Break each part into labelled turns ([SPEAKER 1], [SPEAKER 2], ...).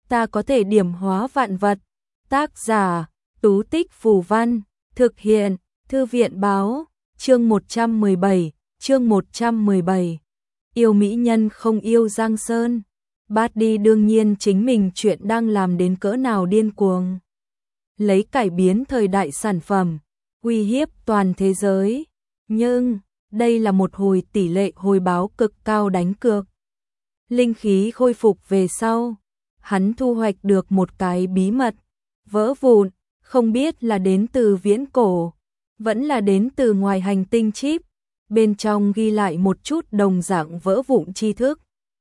[SPEAKER 1] ta có thể điểm hóa vạn vật. Tác giả, Tú Tích Phù Văn, thực hiện, Thư viện Báo, chương 117. Yêu mỹ nhân không yêu Giang Sơn. Bát đi đương nhiên chính mình chuyện đang làm đến cỡ nào điên cuồng. Lấy cải biến thời đại sản phẩm, uy hiếp toàn thế giới. Nhưng, đây là một hồi tỷ lệ hồi báo cực cao đánh cược. Linh khí khôi phục về sau, hắn thu hoạch được một cái bí mật, vỡ vụn, không biết là đến từ viễn cổ, vẫn là đến từ ngoài hành tinh chip, bên trong ghi lại một chút đồng dạng vỡ vụn tri thức.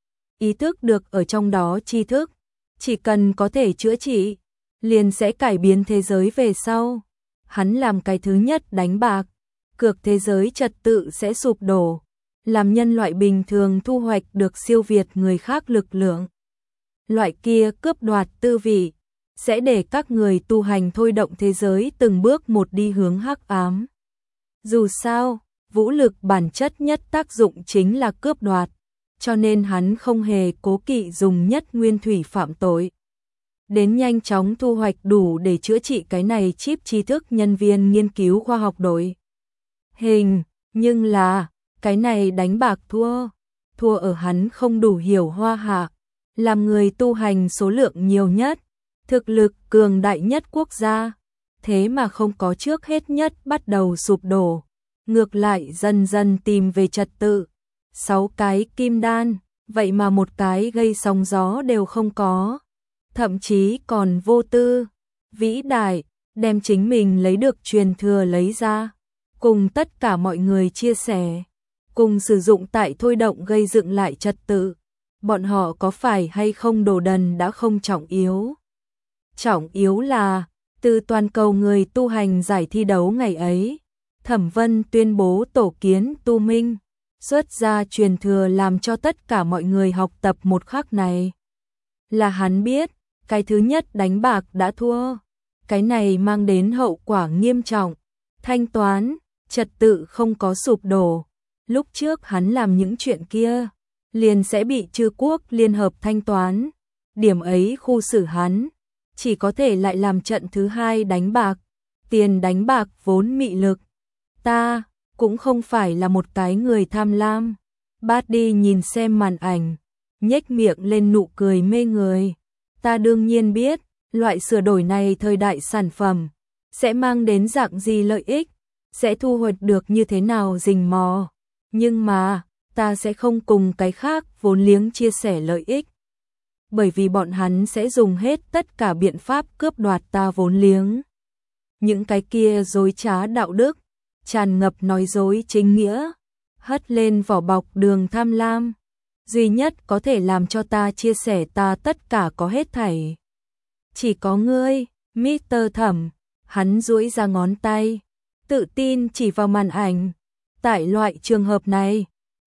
[SPEAKER 1] Ý thức được ở trong đó tri thức, chỉ cần có thể chữa trị, liền sẽ cải biến thế giới về sau. Hắn làm cái thứ nhất đánh bạc, cược thế giới trật tự sẽ sụp đổ, làm nhân loại bình thường thu hoạch được siêu việt người khác lực lượng. Loại kia cướp đoạt tư vị, sẽ để các người tu hành thôi động thế giới từng bước một đi hướng hắc ám. Dù sao, vũ lực bản chất nhất tác dụng chính là cướp đoạt, cho nên hắn không hề cố kỵ dùng nhất nguyên thủy phạm tội. Đến nhanh chóng thu hoạch đủ để chữa trị cái này chip tri thức nhân viên nghiên cứu khoa học đội hình, nhưng là, cái này đánh bạc thua ở hắn không đủ hiểu hoa hạ, làm người tu hành số lượng nhiều nhất, thực lực cường đại nhất quốc gia, thế mà không có trước hết nhất bắt đầu sụp đổ, ngược lại dần dần tìm về trật tự. 6 cái kim đan, vậy mà một cái gây sóng gió đều không có, thậm chí còn vô tư, vĩ đại, đem chính mình lấy được truyền thừa lấy ra, cùng tất cả mọi người chia sẻ, cùng sử dụng tại thôi động gây dựng lại trật tự. Bọn họ có phải hay không đồ đần đã không trọng yếu. Trọng yếu là, từ toàn cầu người tu hành giải thi đấu ngày ấy, Thẩm Vân tuyên bố tổ kiến tu minh, xuất ra truyền thừa làm cho tất cả mọi người học tập một khắc này. Là hắn biết, cái thứ nhất đánh bạc đã thua, cái này mang đến hậu quả nghiêm trọng, thanh toán, trật tự không có sụp đổ. Lúc trước hắn làm những chuyện kia, liền sẽ bị chư quốc liên hợp thanh toán, điểm ấy khu xử hắn, chỉ có thể lại làm trận thứ hai đánh bạc, tiền đánh bạc vốn mị lực. Ta cũng không phải là một cái người tham lam. Bát đi nhìn xem màn ảnh, nhếch miệng lên nụ cười mê người. Ta đương nhiên biết, loại sửa đổi này thời đại sản phẩm, sẽ mang đến dạng gì lợi ích, sẽ thu hoạch được như thế nào rình mò. Nhưng mà, ta sẽ không cùng cái khác vốn liếng chia sẻ lợi ích. Bởi vì bọn hắn sẽ dùng hết tất cả biện pháp cướp đoạt ta vốn liếng. Những cái kia dối trá đạo đức, tràn ngập nói dối chính nghĩa, hất lên vỏ bọc đường tham lam, duy nhất có thể làm cho ta chia sẻ ta tất cả có hết thảy. Chỉ có ngươi, Mr. Thẩm, hắn duỗi ra ngón tay, tự tin chỉ vào màn ảnh. Tại loại trường hợp này,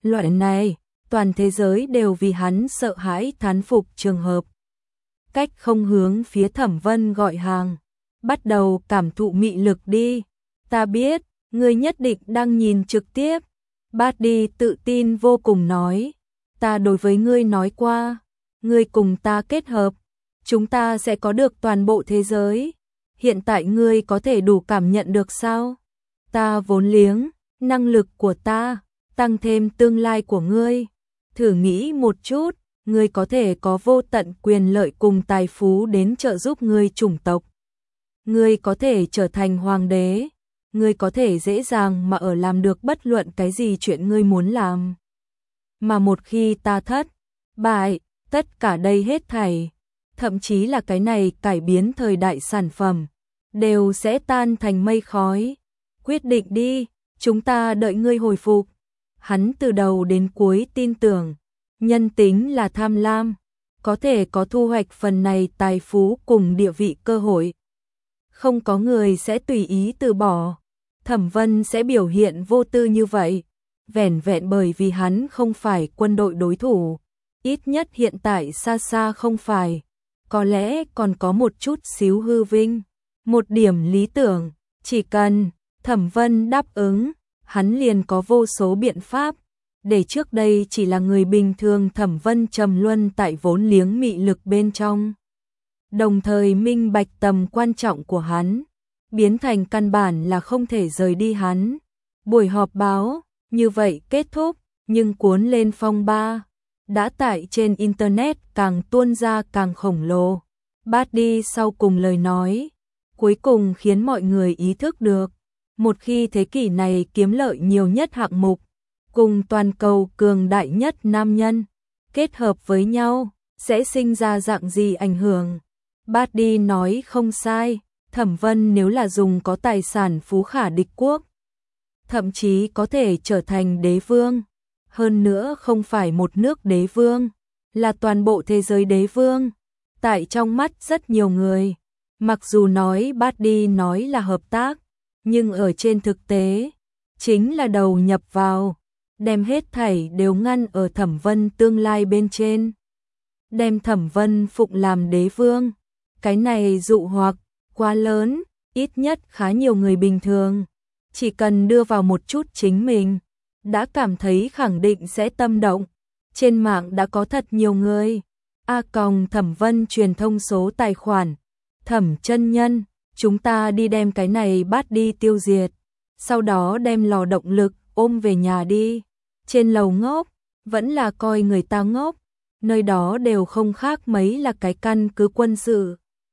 [SPEAKER 1] toàn thế giới đều vì hắn sợ hãi thán phục trường hợp. Cách không hướng phía Thẩm Vân gọi hàng, bắt đầu cảm thụ mị lực đi. Ta biết, ngươi nhất định đang nhìn trực tiếp. Bát đi tự tin vô cùng nói, ta đối với ngươi nói qua, ngươi cùng ta kết hợp, chúng ta sẽ có được toàn bộ thế giới. Hiện tại ngươi có thể đủ cảm nhận được sao? Ta vốn liếng, năng lực của ta, tăng thêm tương lai của ngươi. Thử nghĩ một chút, ngươi có thể có vô tận quyền lợi cùng tài phú đến trợ giúp ngươi chủng tộc. Ngươi có thể trở thành hoàng đế. Ngươi có thể dễ dàng mà ở làm được bất luận cái gì chuyện ngươi muốn làm. Mà một khi ta thất bại, tất cả đây hết thảy, thậm chí là cái này cải biến thời đại sản phẩm, đều sẽ tan thành mây khói. Quyết định đi, chúng ta đợi ngươi hồi phục. Hắn từ đầu đến cuối tin tưởng, nhân tính là tham lam, có thể có thu hoạch phần này tài phú cùng địa vị cơ hội. Không có người sẽ tùy ý từ bỏ. Thẩm Vân sẽ biểu hiện vô tư như vậy, vẻn vẹn bởi vì hắn không phải quân đội đối thủ, ít nhất hiện tại xa xa không phải, có lẽ còn có một chút xíu hư vinh, một điểm lý tưởng, chỉ cần Thẩm Vân đáp ứng, hắn liền có vô số biện pháp, để trước đây chỉ là người bình thường Thẩm Vân trầm luân tại vốn liếng mị lực bên trong. đồng thời minh bạch tầm quan trọng của hắn, biến thành căn bản là không thể rời đi hắn. Buổi họp báo như vậy kết thúc, nhưng cuốn lên phong ba đã tải trên internet càng tuôn ra càng khổng lồ. Bardi sau cùng lời nói, cuối cùng khiến mọi người ý thức được, một khi thế kỷ này kiếm lợi nhiều nhất hạng mục, cùng toàn cầu cường đại nhất nam nhân, kết hợp với nhau, sẽ sinh ra dạng gì ảnh hưởng. Bardi nói không sai, Thẩm Vân nếu là dùng có tài sản phú khả địch quốc, thậm chí có thể trở thành đế vương. Hơn nữa không phải một nước đế vương, là toàn bộ thế giới đế vương. Tại trong mắt rất nhiều người, mặc dù nói Bardi nói là hợp tác, nhưng ở trên thực tế, chính là đầu nhập vào, đem hết thảy đều ngăn ở Thẩm Vân tương lai bên trên. Đem Thẩm Vân phụng làm đế vương, cái này dụ hoặc quá lớn, ít nhất khá nhiều người bình thường, chỉ cần đưa vào một chút chính mình, đã cảm thấy khẳng định sẽ tâm động. Trên mạng đã có thật nhiều người. Thẩm Vân truyền thông số tài khoản. Thẩm chân nhân, chúng ta đi đem cái này bắt đi tiêu diệt. Sau đó đem lò động lực ôm về nhà đi. Trên lầu ngốc, vẫn là coi người ta ngốc. Nơi đó đều không khác mấy là cái căn cứ quân sự.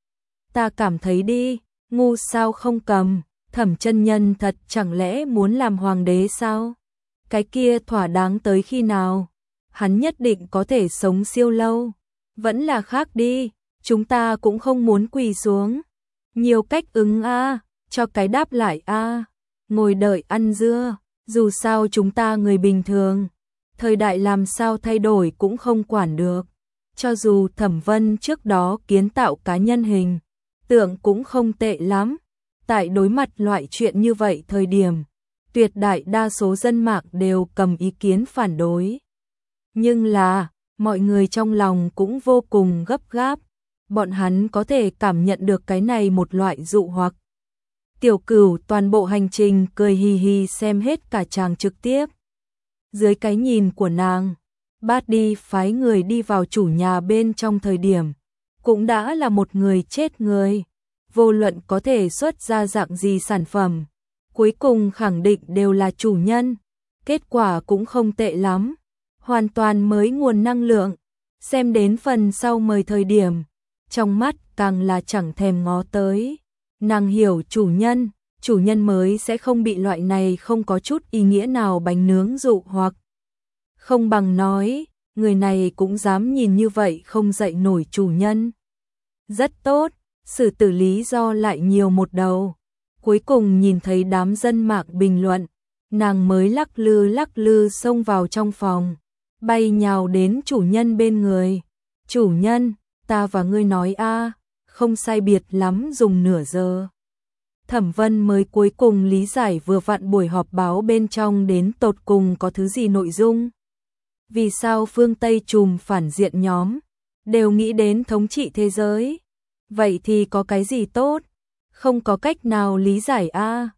[SPEAKER 1] Ta cảm thấy đi, ngu sao không cầm. Thẩm chân nhân thật chẳng lẽ muốn làm hoàng đế sao? Cái kia thỏa đáng tới khi nào? Hắn nhất định có thể sống siêu lâu. Vẫn là khác đi, chúng ta cũng không muốn quỳ xuống. Nhiều cách ứng a, cho cái đáp lại a. Ngồi đợi ăn dưa, dù sao chúng ta người bình thường, thời đại làm sao thay đổi cũng không quản được. Cho dù Thẩm Vân trước đó kiến tạo cá nhân hình tượng cũng không tệ lắm. Tại đối mặt loại chuyện như vậy thời điểm, tuyệt đại đa số dân mạng đều cầm ý kiến phản đối. Nhưng là, mọi người trong lòng cũng vô cùng gấp gáp, bọn hắn có thể cảm nhận được cái này một loại dụ hoặc. Tiểu Cửu toàn bộ hành trình cười hì hì xem hết cả chàng trực tiếp. Dưới cái nhìn của nàng, Bardi phái người đi vào chủ nhà bên trong thời điểm, cũng đã là một người chết người. Vô luận có thể xuất ra dạng gì sản phẩm, cuối cùng khẳng định đều là chủ nhân. Kết quả cũng không tệ lắm, hoàn toàn mới nguồn năng lượng. Xem đến phần sau mời thời điểm, trong mắt càng là chẳng thèm ngó tới. Nàng hiểu chủ nhân mới sẽ không bị loại này không có chút ý nghĩa nào bánh nướng dụ hoặc. Không bằng nói, người này cũng dám nhìn như vậy không dậy nổi chủ nhân. Rất tốt, xử tử lý do lại nhiều một đầu. Cuối cùng nhìn thấy đám dân mạng bình luận, nàng mới lắc lư xông vào trong phòng, bay nhào đến chủ nhân bên người. Chủ nhân, ta và ngươi nói không sai biệt lắm dùng nửa giờ. Thẩm Vân mới cuối cùng lý giải vừa vặn buổi họp báo bên trong đến tột cùng có thứ gì nội dung. Vì sao phương Tây trùm phản diện nhóm đều nghĩ đến thống trị thế giới? Vậy thì có cái gì tốt? Không có cách nào lý giải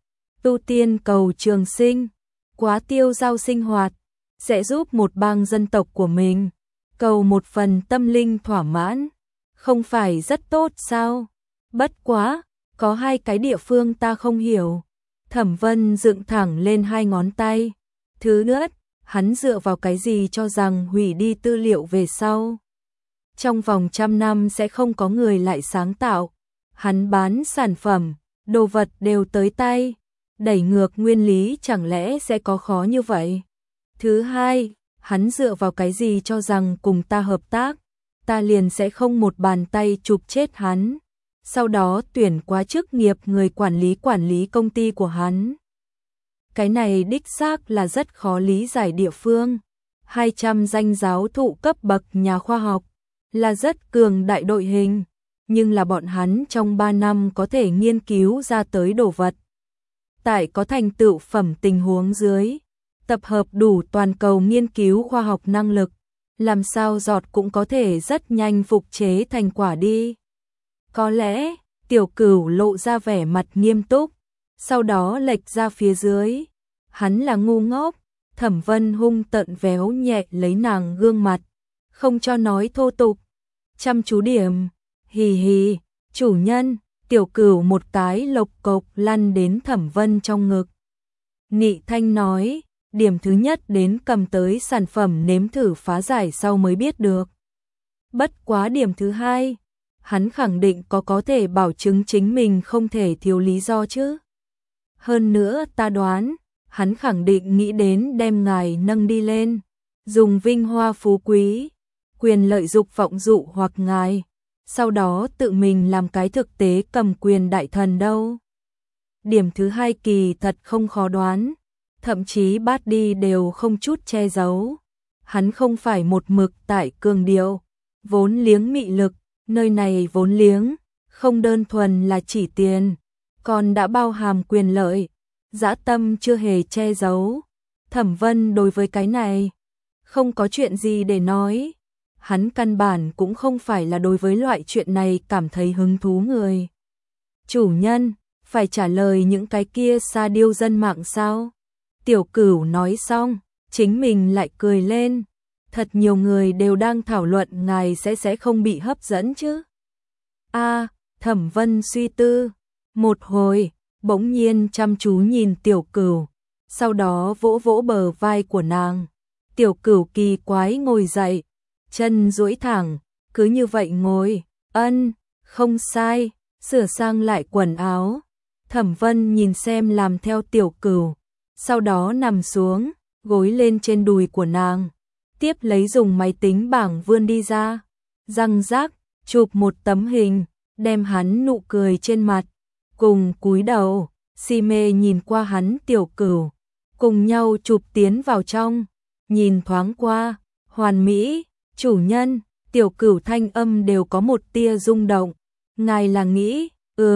[SPEAKER 1] tu tiên cầu trường sinh, quá tiêu giao sinh hoạt, sẽ giúp một bang dân tộc của mình cầu một phần tâm linh thỏa mãn, không phải rất tốt sao? Bất quá, có hai cái địa phương ta không hiểu. Thẩm Vân dựng thẳng lên hai ngón tay. Thứ nhất, hắn dựa vào cái gì cho rằng hủy đi tư liệu về sau, trong vòng 100 năm sẽ không có người lại sáng tạo. Hắn bán sản phẩm, đồ vật đều tới tay, đẩy ngược nguyên lý chẳng lẽ sẽ có khó như vậy? Thứ hai, hắn dựa vào cái gì cho rằng cùng ta hợp tác, ta liền sẽ không một bàn tay chụp chết hắn, sau đó tuyển quá chức nghiệp người quản lý công ty của hắn. Cái này đích xác là rất khó lý giải địa phương. 200 danh giáo thụ cấp bậc nhà khoa học là rất cường đại đội hình, nhưng là bọn hắn trong 3 năm có thể nghiên cứu ra tới đồ vật. Tại có thành tựu phẩm tình huống dưới, tập hợp đủ toàn cầu nghiên cứu khoa học năng lực, làm sao giọt cũng có thể rất nhanh phục chế thành quả đi. Có lẽ, Tiểu Cửu lộ ra vẻ mặt nghiêm túc, sau đó lệch ra phía dưới. Hắn là ngu ngốc. Thẩm Vân hung tợn véo nhẹ lấy nàng gương mặt, không cho nói thô tục. Chăm chú điểm, Hì hì, chủ nhân, Tiểu Cửu một cái lộc cộc lăn đến Thẩm Vân trong ngực. Nị Thanh nói, điểm thứ nhất đến cầm tới sản phẩm nếm thử phá giải sau mới biết được. Bất quá điểm thứ hai, hắn khẳng định có thể bảo chứng chính mình không thể thiếu lý do chứ. Hơn nữa ta đoán, hắn khẳng định nghĩ đến đem ngài nâng đi lên, dùng vinh hoa phú quý, quyền lợi dục vọng dụ hoặc ngài, sau đó tự mình làm cái thực tế cầm quyền đại thần đâu. Điểm thứ hai kỳ thật không khó đoán, thậm chí bát đi đều không chút che giấu. Hắn không phải một mực tại cường điệu, vốn liếng mị lực, nơi này vốn liếng, không đơn thuần là chỉ tiền, còn đã bao hàm quyền lợi, dã tâm chưa hề che giấu. Thẩm Vân đối với cái này, không có chuyện gì để nói. Hắn căn bản cũng không phải là đối với loại chuyện này cảm thấy hứng thú người. Chủ nhân, phải trả lời những cái kia sa điêu dân mạng sao? Tiểu Cửu nói xong, chính mình lại cười lên. Thật nhiều người đều đang thảo luận ngài sẽ không bị hấp dẫn chứ. Thẩm Vân suy tư. Một hồi, bỗng nhiên chăm chú nhìn Tiểu Cửu. Sau đó vỗ vỗ bờ vai của nàng. Tiểu Cửu kỳ quái ngồi dậy. Chân duỗi thẳng, cứ như vậy ngồi. Không sai, sửa sang lại quần áo. Thẩm Vân nhìn xem làm theo Tiểu Cửu. Sau đó nằm xuống, gối lên trên đùi của nàng. Tiếp lấy dùng máy tính bảng vươn đi ra, răng rác, chụp một tấm hình, đem hắn nụ cười trên mặt, cùng cúi đầu, si mê nhìn qua hắn. Tiểu Cửu, cùng nhau chụp tiến vào trong, nhìn thoáng qua, hoàn mỹ, chủ nhân, Tiểu Cửu thanh âm đều có một tia rung động, ngài là nghĩ,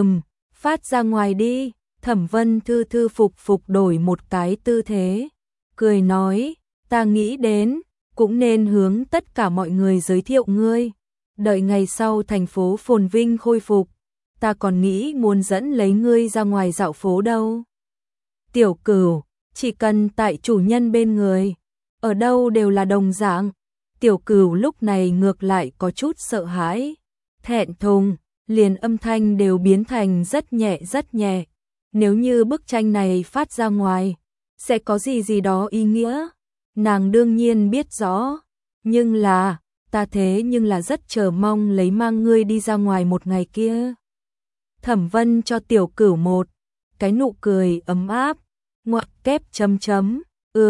[SPEAKER 1] phát ra ngoài đi. Thẩm Vân thư thư phục phục đổi một cái tư thế, cười nói, ta nghĩ đến, cũng nên hướng tất cả mọi người giới thiệu ngươi. Đợi ngày sau thành phố phồn vinh khôi phục, ta còn nghĩ muốn dẫn lấy ngươi ra ngoài dạo phố đâu. Tiểu Cửu, chỉ cần tại chủ nhân bên người, ở đâu đều là đồng dạng. Tiểu Cửu lúc này ngược lại có chút sợ hãi, thẹn thùng, liền âm thanh đều biến thành rất nhẹ rất nhẹ. Nếu như bức tranh này phát ra ngoài, sẽ có gì đó ý nghĩa. Nàng đương nhiên biết rõ, nhưng là, ta thế nhưng là rất chờ mong lấy mang ngươi đi ra ngoài một ngày kia. Thẩm Vân cho Tiểu Cửu một cái nụ cười ấm áp, ngoặc kép chấm chấm,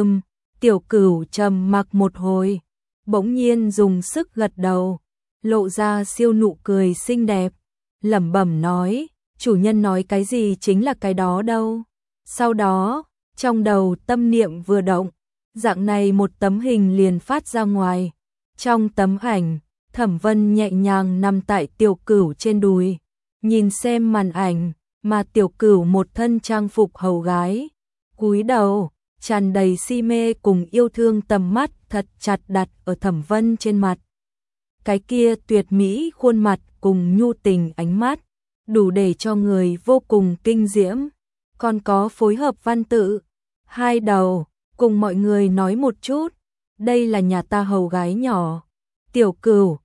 [SPEAKER 1] Tiểu Cửu trầm mặc một hồi, bỗng nhiên dùng sức gật đầu, lộ ra siêu nụ cười xinh đẹp, lẩm bẩm nói, chủ nhân nói cái gì chính là cái đó đâu. Sau đó, trong đầu tâm niệm vừa động, dạng này một tấm hình liền phát ra ngoài. Trong tấm ảnh, Thẩm Vân nhẹ nhàng nằm tại Tiểu Cửu trên đùi, nhìn xem màn ảnh, mà Tiểu Cửu một thân trang phục hầu gái, cúi đầu, tràn đầy si mê cùng yêu thương, tầm mắt thật chặt đặt ở Thẩm Vân trên mặt. Cái kia tuyệt mỹ khuôn mặt cùng nhu tình ánh mắt, đủ để cho người vô cùng kinh diễm. Còn có phối hợp văn tự, hai đầu, cùng mọi người nói một chút, đây là nhà ta hầu gái nhỏ. Tiểu Cửu,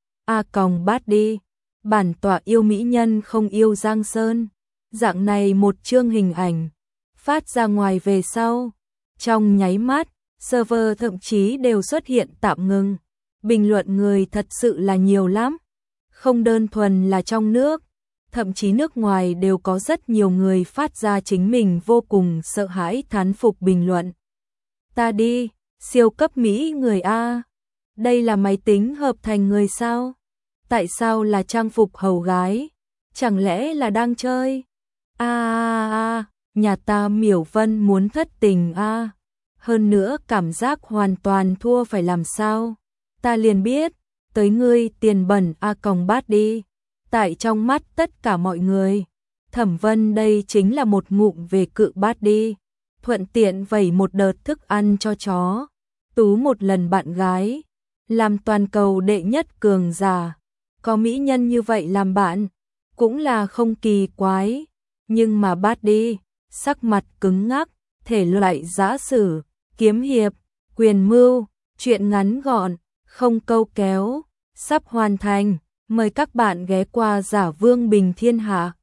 [SPEAKER 1] bát đi, bản tọa yêu mỹ nhân không yêu Giang Sơn. Dạng này một chương hình ảnh, phát ra ngoài về sau, trong nháy mắt, server thậm chí đều xuất hiện tạm ngừng. Bình luận người thật sự là nhiều lắm, không đơn thuần là trong nước, thậm chí nước ngoài đều có rất nhiều người phát ra chính mình vô cùng sợ hãi thán phục bình luận. Ta đi, siêu cấp mỹ người a. Đây là máy tính hợp thành người sao? Tại sao là trang phục hầu gái? Chẳng lẽ là đang chơi? Nhà ta Miểu Vân muốn thất tình a. Hơn nữa cảm giác hoàn toàn thua phải làm sao? Ta liền biết, tới ngươi tiền bẩn bát đi. Tại trong mắt tất cả mọi người, Thẩm Vân đây chính là một ngụm về cự bát đi, thuận tiện vẩy một đợt thức ăn cho chó, tú một lần bạn gái, làm toàn cầu đệ nhất cường giả. Có mỹ nhân như vậy làm bạn, cũng là không kỳ quái, nhưng mà bát đi, sắc mặt cứng ngắc, thể loại giã sử, kiếm hiệp, quyền mưu, chuyện ngắn gọn, không câu kéo, sắp hoàn thành. Mời các bạn ghé qua Giả Vương Bình Thiên Hạ.